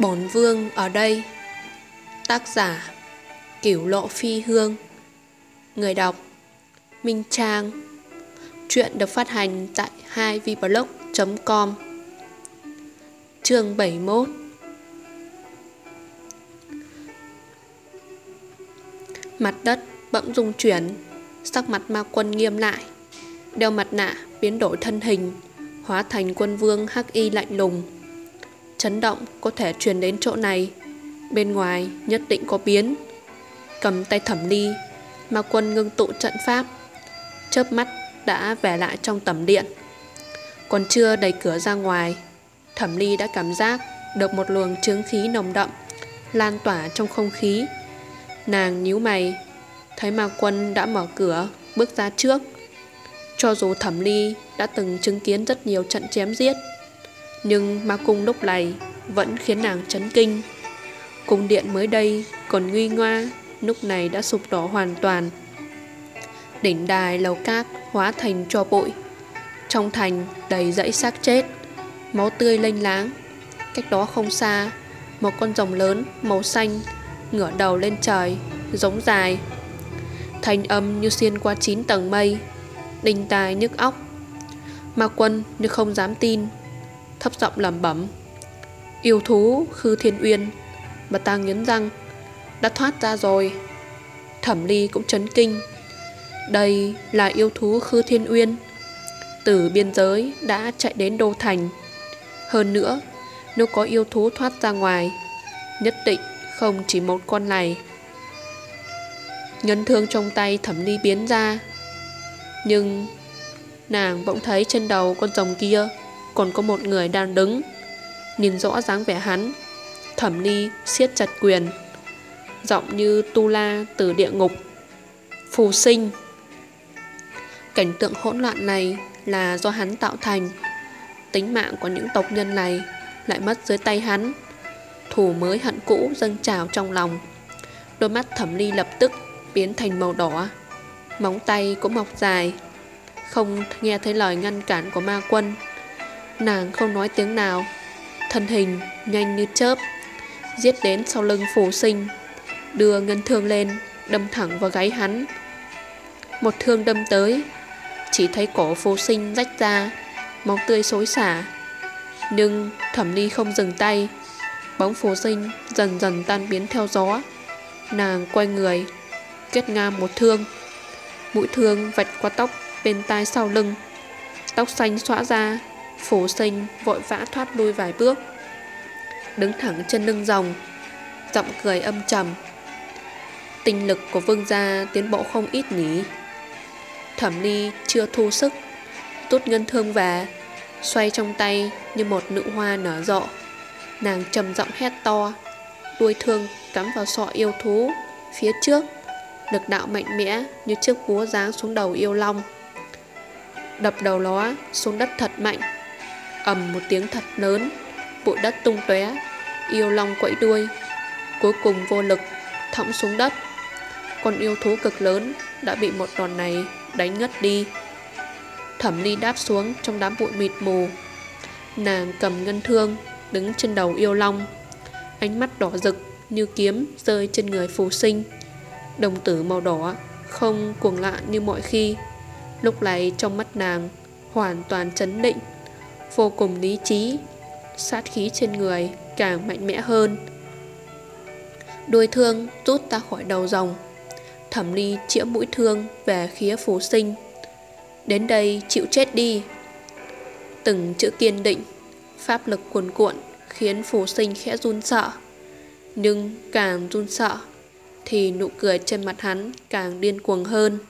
Bổn vương ở đây. Tác giả Cửu Lộ Phi Hương. Người đọc Minh Trang. Truyện được phát hành tại 2vblog.com. Chương 71. Mặt đất bỗng rung chuyển, sắc mặt ma quân nghiêm lại, đeo mặt nạ biến đổi thân hình, hóa thành quân vương hắc y lạnh lùng. Chấn động có thể truyền đến chỗ này, bên ngoài nhất định có biến. Cầm tay Thẩm Ly, ma quân ngưng tụ trận pháp, chớp mắt đã về lại trong tẩm điện. Còn chưa đẩy cửa ra ngoài, Thẩm Ly đã cảm giác được một luồng chướng khí nồng đậm lan tỏa trong không khí. Nàng nhíu mày, thấy ma quân đã mở cửa bước ra trước. Cho dù Thẩm Ly đã từng chứng kiến rất nhiều trận chém giết, nhưng ma cung lúc này vẫn khiến nàng chấn kinh. Cung điện mới đây còn nguy nga, lúc này đã sụp đổ hoàn toàn. Đỉnh đài lầu cát hóa thành tro bụi, trong thành đầy dãy xác chết, máu tươi lênh láng. Cách đó không xa, một con rồng lớn màu xanh ngửa đầu lên trời, giống dài. Thanh âm như xuyên qua 9 tầng mây, đinh tai nhức óc. Ma quân như không dám tin, thấp giọng lẩm bẩm: yêu thú Khư Thiên Uyên. Bà ta nghiến răng: đã thoát ra rồi. Thẩm Ly cũng chấn kinh. Đây là yêu thú Khư Thiên Uyên, từ biên giới đã chạy đến đô thành. Hơn nữa, nếu có yêu thú thoát ra ngoài, nhất định không chỉ một con này. Ngân thương trong tay Thẩm Ly biến ra, nhưng nàng bỗng thấy trên đầu con rồng kia còn có một người đang đứng. Nhìn rõ dáng vẻ hắn, Thẩm Ly siết chặt quyền, giọng như tu la từ địa ngục: phù sinh. Cảnh tượng hỗn loạn này là do hắn tạo thành. Tính mạng của những tộc nhân này lại mất dưới tay hắn. Thù mới hận cũ dâng trào trong lòng. Đôi mắt Thẩm Ly lập tức biến thành màu đỏ, móng tay cũng mọc dài. Không nghe thấy lời ngăn cản của ma quân, nàng không nói tiếng nào, thân hình nhanh như chớp giết đến sau lưng phù sinh, đưa ngân thương lên đâm thẳng vào gáy hắn. Một thương đâm tới, chỉ thấy cổ phù sinh rách ra, máu tươi xối xả. Nhưng Thẩm Ly không dừng tay, bóng phù sinh dần dần tan biến theo gió. Nàng quay người kết ngang một thương, mũi thương vạch qua tóc bên tai sau lưng, tóc xanh xõa ra. Phù sinh vội vã thoát lui vài bước, đứng thẳng trên lưng rồng, giọng cười âm trầm: tinh lực của vương gia tiến bộ không ít nhỉ. Thẩm Ly chưa thu sức, rút ngân thương về, xoay trong tay như một nụ hoa nở rộ. Nàng trầm giọng hét to, đuôi thương cắm vào sọ yêu thú phía trước, lực đạo mạnh mẽ như chiếc búa giáng xuống đầu yêu long, đập đầu nó xuống đất thật mạnh. Ầm một tiếng thật lớn, bụi đất tung tóe, yêu long quẫy đuôi, cuối cùng vô lực thõng xuống đất. Con yêu thú cực lớn đã bị một đòn này đánh ngất đi. Thẩm Ly đáp xuống trong đám bụi mịt mù. Nàng cầm ngân thương đứng trên đầu yêu long, ánh mắt đỏ rực như kiếm rơi trên người phù sinh. Đồng tử màu đỏ không cuồng loạn như mọi khi, lúc này trong mắt nàng hoàn toàn trấn định, vô cùng lý trí. Sát khí trên người càng mạnh mẽ hơn. Đuôi thương rút ra khỏi đầu rồng, Thẩm Ly chĩa mũi thương về phía phù sinh: đến đây chịu chết đi. Từng chữ kiên định, pháp lực cuồn cuộn khiến phù sinh khẽ run sợ. Nhưng càng run sợ thì nụ cười trên mặt hắn càng điên cuồng hơn.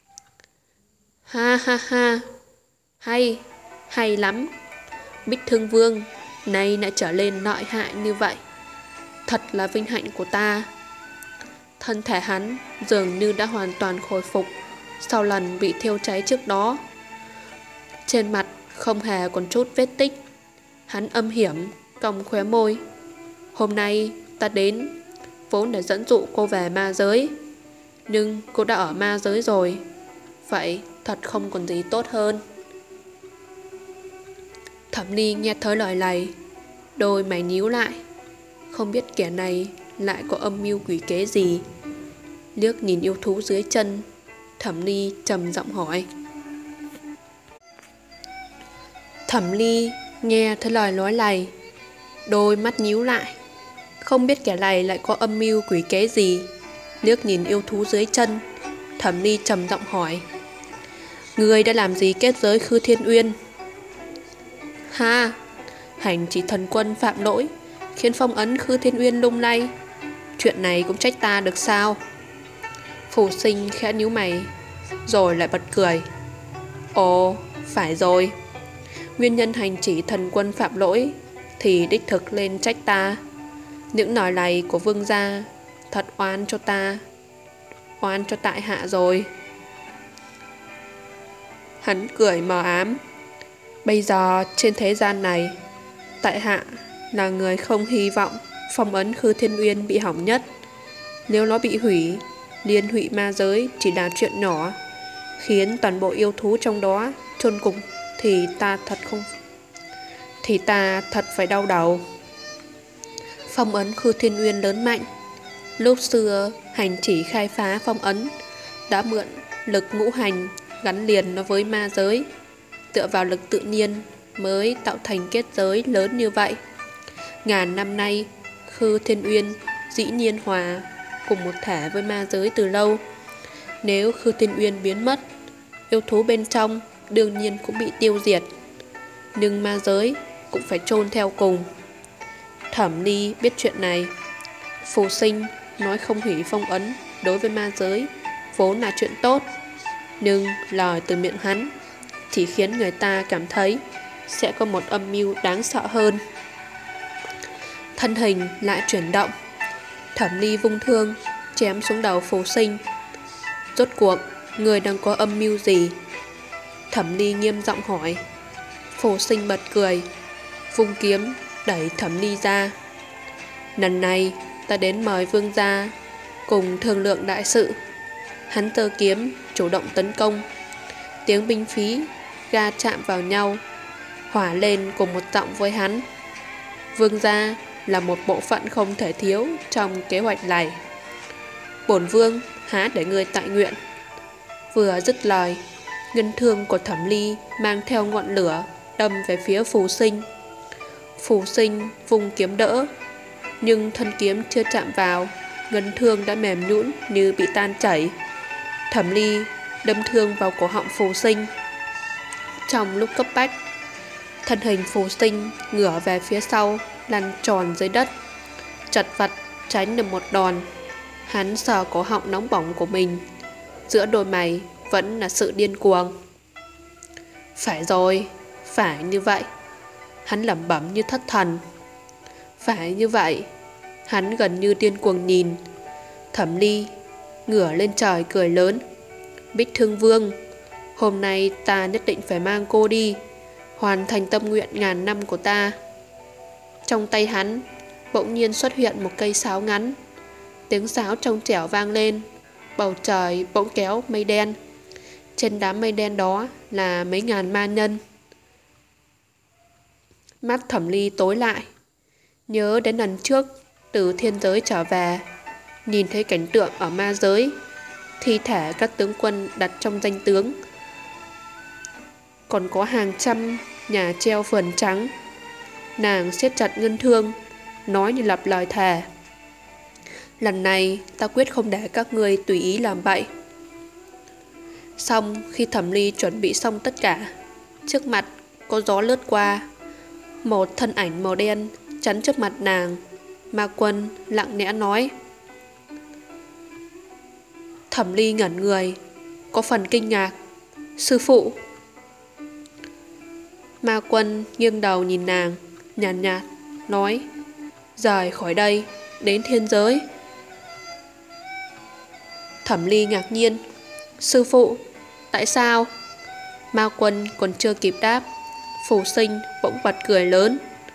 Ha ha ha, hay lắm. Bích Thương Vương nay lại trở lên lợi hại như vậy, thật là vinh hạnh của ta. Thân thể hắn dường như đã hoàn toàn khôi phục sau lần bị thiêu cháy trước đó. Trên mặt không hề còn chút vết tích. Hắn âm hiểm cong khóe môi: hôm nay ta đến vốn để dẫn dụ cô về ma giới, nhưng cô đã ở ma giới rồi, vậy thật không còn gì tốt hơn. Thẩm Ly nghe thấy lời này, đôi mày nhíu lại. Không biết kẻ này lại có âm mưu quỷ kế gì. Liếc nhìn yêu thú dưới chân, Thẩm Ly trầm giọng hỏi. Thẩm Ly nghe thấy lời nói này, đôi mắt nhíu lại. Không biết kẻ này lại có âm mưu quỷ kế gì. Liếc nhìn yêu thú dưới chân, Thẩm Ly trầm giọng hỏi. Ngươi đã làm gì kết giới Khư Thiên Uyên? Ha, hành chỉ thần quân phạm lỗi, khiến phong ấn Khư Thiên Uyên lung lay. Chuyện này cũng trách ta được sao? Phù Sinh khẽ nhíu mày, rồi lại bật cười. Ồ, phải rồi. Nguyên nhân hành chỉ thần quân phạm lỗi thì đích thực lên trách ta. Những lời này của vương gia thật oan cho ta, oan cho tại hạ rồi. Hắn cười mờ ám. Bây giờ trên thế gian này, tại hạ là người không hy vọng phong ấn Khư Thiên Uyên bị hỏng nhất. Nếu nó bị hủy, liên hủy ma giới chỉ là chuyện nhỏ, khiến toàn bộ yêu thú trong đó chôn cùng thì ta thật phải đau đầu. Phong ấn Khư Thiên Uyên lớn mạnh. Lúc xưa hành chỉ khai phá phong ấn đã mượn lực ngũ hành gắn liền nó với ma giới, tựa vào lực tự nhiên mới tạo thành kết giới lớn như vậy. Ngàn năm nay, Khư Thiên Uyên dĩ nhiên hòa cùng một thể với ma giới từ lâu. Nếu Khư Thiên Uyên biến mất, yêu thú bên trong đương nhiên cũng bị tiêu diệt, nhưng ma giới cũng phải chôn theo cùng. Thẩm Ly biết chuyện này. Phù Sinh nói không hủy phong ấn đối với ma giới vốn là chuyện tốt, nhưng lời từ miệng hắn chỉ khiến người ta cảm thấy sẽ có một âm mưu đáng sợ hơn. Thân hình lại chuyển động, Thẩm Ly vung thương chém xuống đầu Phù Sinh. Rốt cuộc người đang có âm mưu gì? Thẩm Ly nghiêm giọng hỏi. Phù Sinh bật cười, vung kiếm đẩy Thẩm Ly ra. Lần này ta đến mời vương gia cùng thương lượng đại sự. Hắn giơ kiếm chủ động tấn công. Tiếng binh khí ga chạm vào nhau, hỏa lên cùng một giọng với hắn. Vương gia là một bộ phận không thể thiếu trong kế hoạch này. Bổn vương há để ngươi tại nguyện. Vừa dứt lời, ngân thương của Thẩm Ly mang theo ngọn lửa đâm về phía Phù Sinh. Phù Sinh vùng kiếm đỡ, nhưng thân kiếm chưa chạm vào, ngân thương đã mềm nhũn như bị tan chảy. Thẩm Ly đâm thương vào cổ họng Phù Sinh. Trong lúc cấp bách, thân hình Phù Sinh ngửa về phía sau, lăn tròn dưới đất, chật vật tránh được một đòn. Hắn sờ cổ họng nóng bỏng của mình, giữa đôi mày vẫn là sự điên cuồng. Phải rồi, phải như vậy. Hắn lẩm bẩm như thất thần. Phải như vậy. Hắn gần như điên cuồng nhìn. Thẩm Ly ngửa lên trời cười lớn. Bích Thương Vương, hôm nay ta nhất định phải mang cô đi, hoàn thành tâm nguyện ngàn năm của ta. Trong tay hắn bỗng nhiên xuất hiện một cây sáo ngắn. Tiếng sáo trong trẻo vang lên. Bầu trời bỗng kéo mây đen. Trên đám mây đen đó là mấy ngàn ma nhân. Mắt Thẩm Ly tối lại. Nhớ đến lần trước từ thiên giới trở về, nhìn thấy cảnh tượng ở ma giới, thi thể các tướng quân đặt trong danh tướng, còn có hàng trăm nhà treo phườn trắng. Nàng siết chặt ngân thương, nói như lặp lời thề. Lần này ta quyết không để các ngươi tùy ý làm bậy. Xong khi Thẩm Ly chuẩn bị xong tất cả, trước mặt có gió lướt qua. Một thân ảnh màu đen chắn trước mặt nàng. Ma Quân lặng lẽ nói. Thẩm Ly ngẩn người, có phần kinh ngạc. Sư phụ. Ma Quân nghiêng đầu nhìn nàng, nhàn nhạt nói. Rời khỏi đây, đến thiên giới. Thẩm Ly ngạc nhiên. Sư phụ, tại sao? Ma Quân còn chưa kịp đáp, Phù Sinh bỗng bật cười lớn.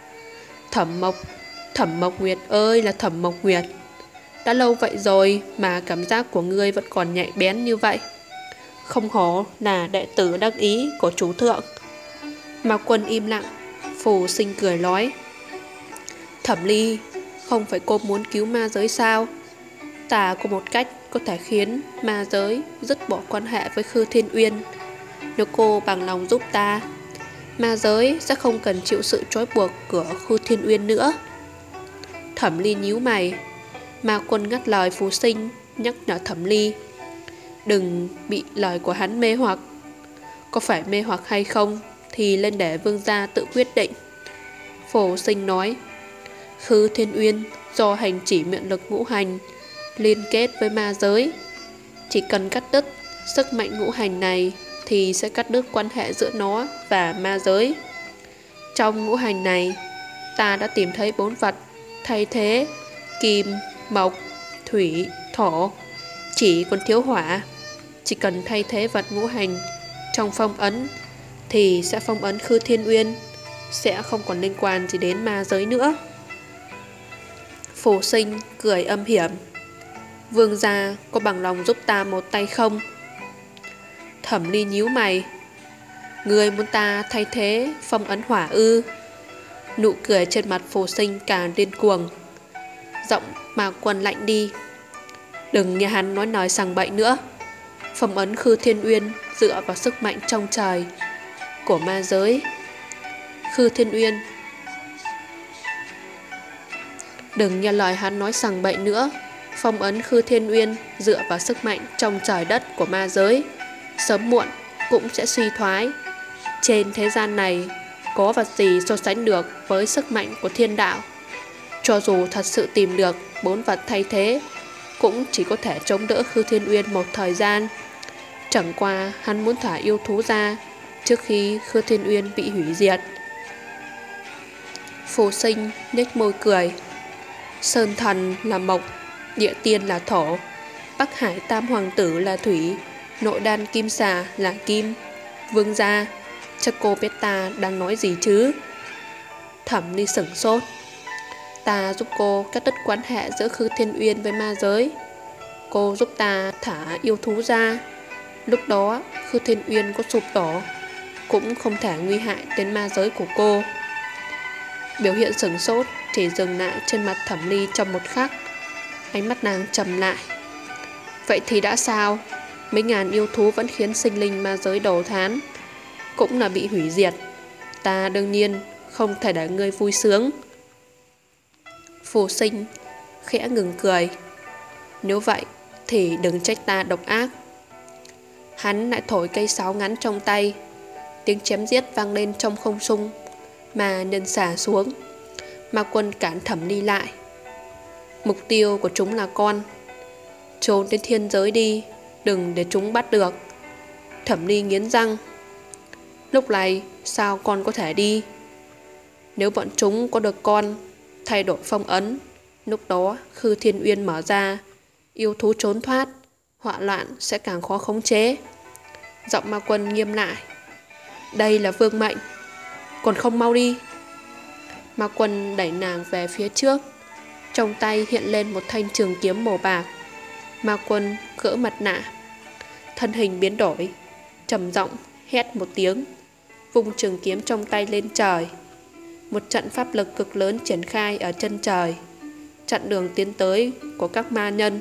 Thẩm Mộc Nguyệt ơi là Thẩm Mộc Nguyệt, đã lâu vậy rồi mà cảm giác của ngươi vẫn còn nhạy bén như vậy. Không hổ là đệ tử đắc ý của chủ thượng. Ma Quân im lặng. Phù Sinh cười nói. Thẩm Ly, Không phải cô muốn cứu ma giới sao? Ta có một cách có thể khiến ma giới dứt bỏ quan hệ với Khư Thiên Uyên. Nếu cô bằng lòng giúp ta, ma giới sẽ không cần chịu sự trói buộc của Khư Thiên Uyên nữa. Thẩm Ly nhíu mày. Ma Quân ngắt lời Phù Sinh, nhắc nhở Thẩm Ly đừng bị lời của hắn mê hoặc. Có phải mê hoặc hay không thì lên để vương gia tự quyết định. Phù Sinh nói, Khư Thiên Uyên do hành chỉ miệng lực ngũ hành liên kết với ma giới. Chỉ cần cắt đứt sức mạnh ngũ hành này thì sẽ cắt đứt quan hệ giữa nó và ma giới. Trong ngũ hành này, ta đã tìm thấy 4 vật thay thế: kim, mộc, thủy, thổ. Chỉ còn thiếu hỏa. Chỉ cần thay thế vật ngũ hành trong phong ấn thì sẽ phong ấn Khư Thiên Uyên, sẽ không còn liên quan gì đến ma giới nữa. Phù Sinh cười âm hiểm, vương gia có bằng lòng giúp ta một tay không? Thẩm Ly nhíu mày, người muốn ta thay thế phong ấn hỏa ư? Nụ cười trên mặt Phù Sinh càng điên cuồng. Giọng Ma Quân lạnh đi, đừng nghe hắn nói sằng bậy nữa. Phong ấn Khư Thiên Uyên dựa vào sức mạnh trong trời của ma giới. Khư Thiên Uyên, đừng nghe lời hắn nói sằng bậy nữa. Phong ấn Khư Thiên Uyên dựa vào sức mạnh trong trời đất của ma giới, sớm muộn cũng sẽ suy thoái. Trên thế gian này có vật gì so sánh được với sức mạnh của thiên đạo? Cho dù thật sự tìm được 4 vật thay thế, cũng chỉ có thể chống đỡ Khư Thiên Uyên một thời gian. Chẳng qua hắn muốn thả yêu thú ra trước khi Khư Thiên Uyên bị hủy diệt. Phù Sinh nhếch môi cười, Sơn Thần là mộc, Địa Tiên là thổ, Bắc Hải Tam Hoàng Tử là thủy, Nội Đan Kim Xà là kim. Vương gia, chắc cô biết ta đang nói gì chứ? Thẩm Ly sửng sốt. Ta giúp cô cắt đứt quan hệ giữa Khư Thiên Uyên với ma giới. Cô giúp ta thả yêu thú ra. Lúc đó Khư Thiên Uyên có sụp đổ cũng không thể nguy hại đến ma giới của cô. Biểu hiện sửng sốt chỉ dừng lại trên mặt Thẩm Ly trong một khắc. Ánh mắt nàng trầm lại. Vậy thì đã sao? Mấy ngàn yêu thú vẫn khiến sinh linh ma giới đổ thán, cũng là bị hủy diệt. Ta đương nhiên không thể để ngươi vui sướng. Phù Sinh khẽ ngừng cười. Nếu vậy thì đừng trách ta độc ác. Hắn lại thổi cây sáo ngắn trong tay. Tiếng chém giết vang lên trong không trung, mà nhân xả xuống. Ma Quân cản Thẩm Ly lại. Mục tiêu của chúng là con. Trốn đến thiên giới đi, đừng để chúng bắt được. Thẩm Ly nghiến răng. Lúc này sao con có thể đi? Nếu bọn chúng có được con thay đổi phong ấn, lúc đó Khư Thiên Uyên mở ra, yêu thú trốn thoát, họa loạn sẽ càng khó khống chế. Giọng Ma Quân nghiêm lại. Đây là vương mệnh, còn không mau đi. Ma Quân đẩy nàng về phía trước. Trong tay hiện lên một thanh trường kiếm màu bạc. Ma Quân gỡ mặt nạ, thân hình biến đổi, trầm giọng hét một tiếng, vung trường kiếm trong tay lên trời. Một trận pháp lực cực lớn triển khai ở chân trời, chặn đường tiến tới của các ma nhân.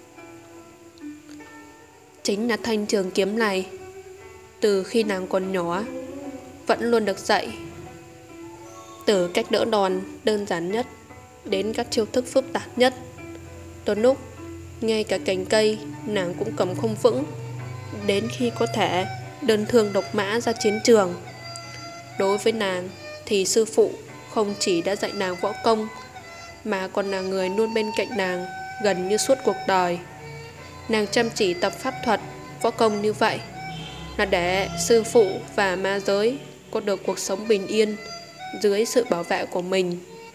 Chính là thanh trường kiếm này, từ khi nàng còn nhỏ vẫn luôn được dạy. Từ cách đỡ đòn đơn giản nhất đến các chiêu thức phức tạp nhất. Đôi lúc ngay cả cành cây nàng cũng cầm không vững, đến khi có thể đơn thương độc mã ra chiến trường. Đối với nàng thì sư phụ không chỉ đã dạy nàng võ công, mà còn là người luôn bên cạnh nàng gần như suốt cuộc đời. Nàng chăm chỉ tập pháp thuật, võ công như vậy là để sư phụ và ma giới có được cuộc sống bình yên dưới sự bảo vệ của mình.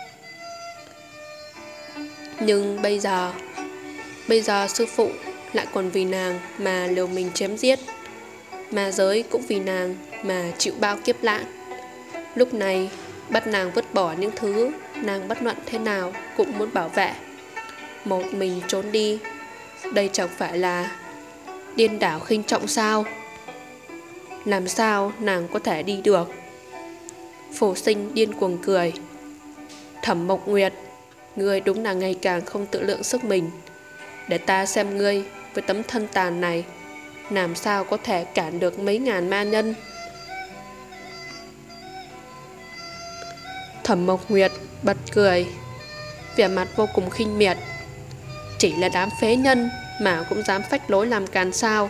Nhưng bây giờ sư phụ lại còn vì nàng mà liều mình chém giết, ma giới cũng vì nàng mà chịu bao kiếp nạn. Lúc này bắt nàng vứt bỏ những thứ nàng bất luận thế nào cũng muốn bảo vệ, một mình trốn đi. Đây chẳng phải là điên đảo khinh trọng sao? Làm sao nàng có thể đi được? Phù Sinh điên cuồng cười. Thẩm Mộc Nguyệt, Ngươi đúng là ngày càng không tự lượng sức mình. Để ta xem ngươi với tấm thân tàn này làm sao có thể cản được mấy ngàn ma nhân. Thẩm Mộc Nguyệt bật cười, vẻ mặt vô cùng khinh miệt. Chỉ là đám phế nhân mà cũng dám phách lối làm càn sao?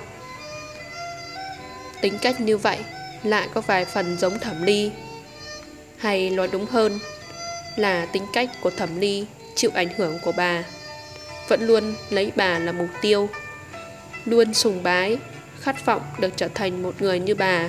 Tính cách như vậy lại có vài phần giống Thẩm Ly, hay nói đúng hơn là tính cách của Thẩm Ly chịu ảnh hưởng của bà, vẫn luôn lấy bà là mục tiêu, luôn sùng bái, khát vọng được trở thành một người như bà.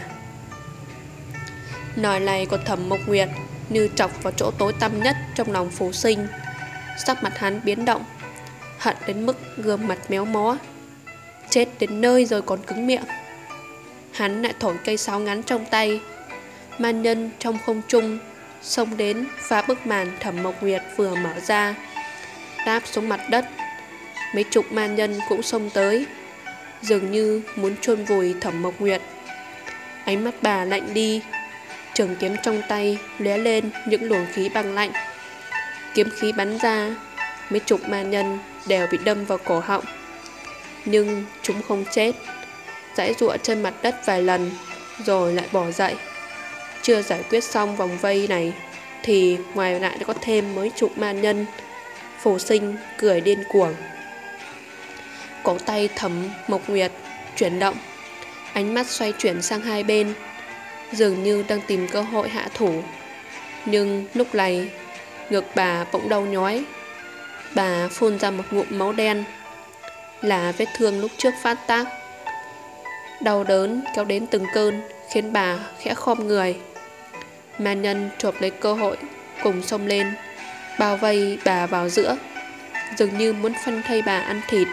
Nói này của Thẩm Mộc Nguyệt như chọc vào chỗ tối tăm nhất trong lòng Phù Sinh. Sắc mặt hắn biến động, hận đến mức gương mặt méo mó. Chết đến nơi rồi còn cứng miệng. Hắn lại thổi cây sáo ngắn trong tay. Ma nhân trong không trung xông đến phá bức màn Thẩm Mộc Nguyệt vừa mở ra, đáp xuống mặt đất. Mấy chục ma nhân cũng xông tới, dường như muốn chôn vùi Thẩm Mộc Nguyệt. Ánh mắt bà lạnh đi, trường kiếm trong tay lóe lên những luồng khí băng lạnh. Kiếm khí bắn ra, mấy chục ma nhân đều bị đâm vào cổ họng, nhưng chúng không chết, giãy giụa trên mặt đất vài lần rồi lại bỏ dậy. Chưa giải quyết xong vòng vây này thì ngoài lại có thêm mấy chục ma nhân. Phù Sinh cười điên cuồng. Cổ tay Thẩm Mộc Nguyệt chuyển động, ánh mắt xoay chuyển sang hai bên, dường như đang tìm cơ hội hạ thủ. Nhưng lúc này ngực bà bỗng đau nhói. Bà phun ra một ngụm máu đen, là vết thương lúc trước phát tác. Đau đớn kéo đến từng cơn, khiến bà khẽ khom người. Ma nhân chộp lấy cơ hội cùng xông lên, bao vây bà vào giữa, dường như muốn phân thây bà ăn thịt.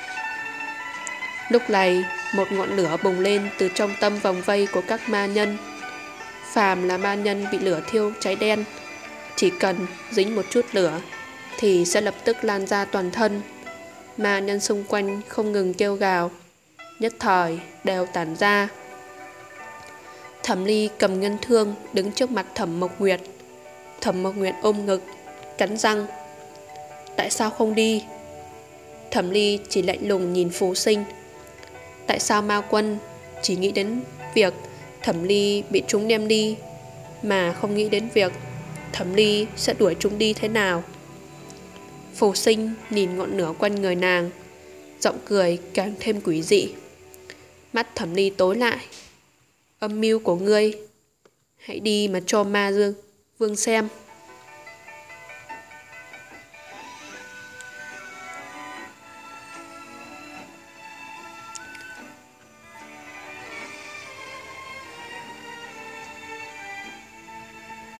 Lúc này một ngọn lửa bùng lên từ trong tâm vòng vây của các ma nhân. Phàm là ma nhân bị lửa thiêu cháy đen, chỉ cần dính một chút lửa thì sẽ lập tức lan ra toàn thân. Ma nhân xung quanh không ngừng kêu gào, nhất thời đều tản ra. Thẩm Ly cầm ngân thương đứng trước mặt Thẩm Mộc Nguyệt. Thẩm Mộc Nguyệt ôm ngực, cắn răng. Tại sao không đi? Thẩm Ly chỉ lạnh lùng nhìn Phù Sinh. Tại sao ma quân chỉ nghĩ đến việc Thẩm Ly bị chúng đem đi, mà không nghĩ đến việc Thẩm Ly sẽ đuổi chúng đi thế nào? Phù Sinh nhìn ngọn lửa quanh người nàng, giọng cười càng thêm quỷ dị. Mắt Thẩm Ly tối lại. Âm mưu của ngươi, hãy đi mà cho ma vương xem.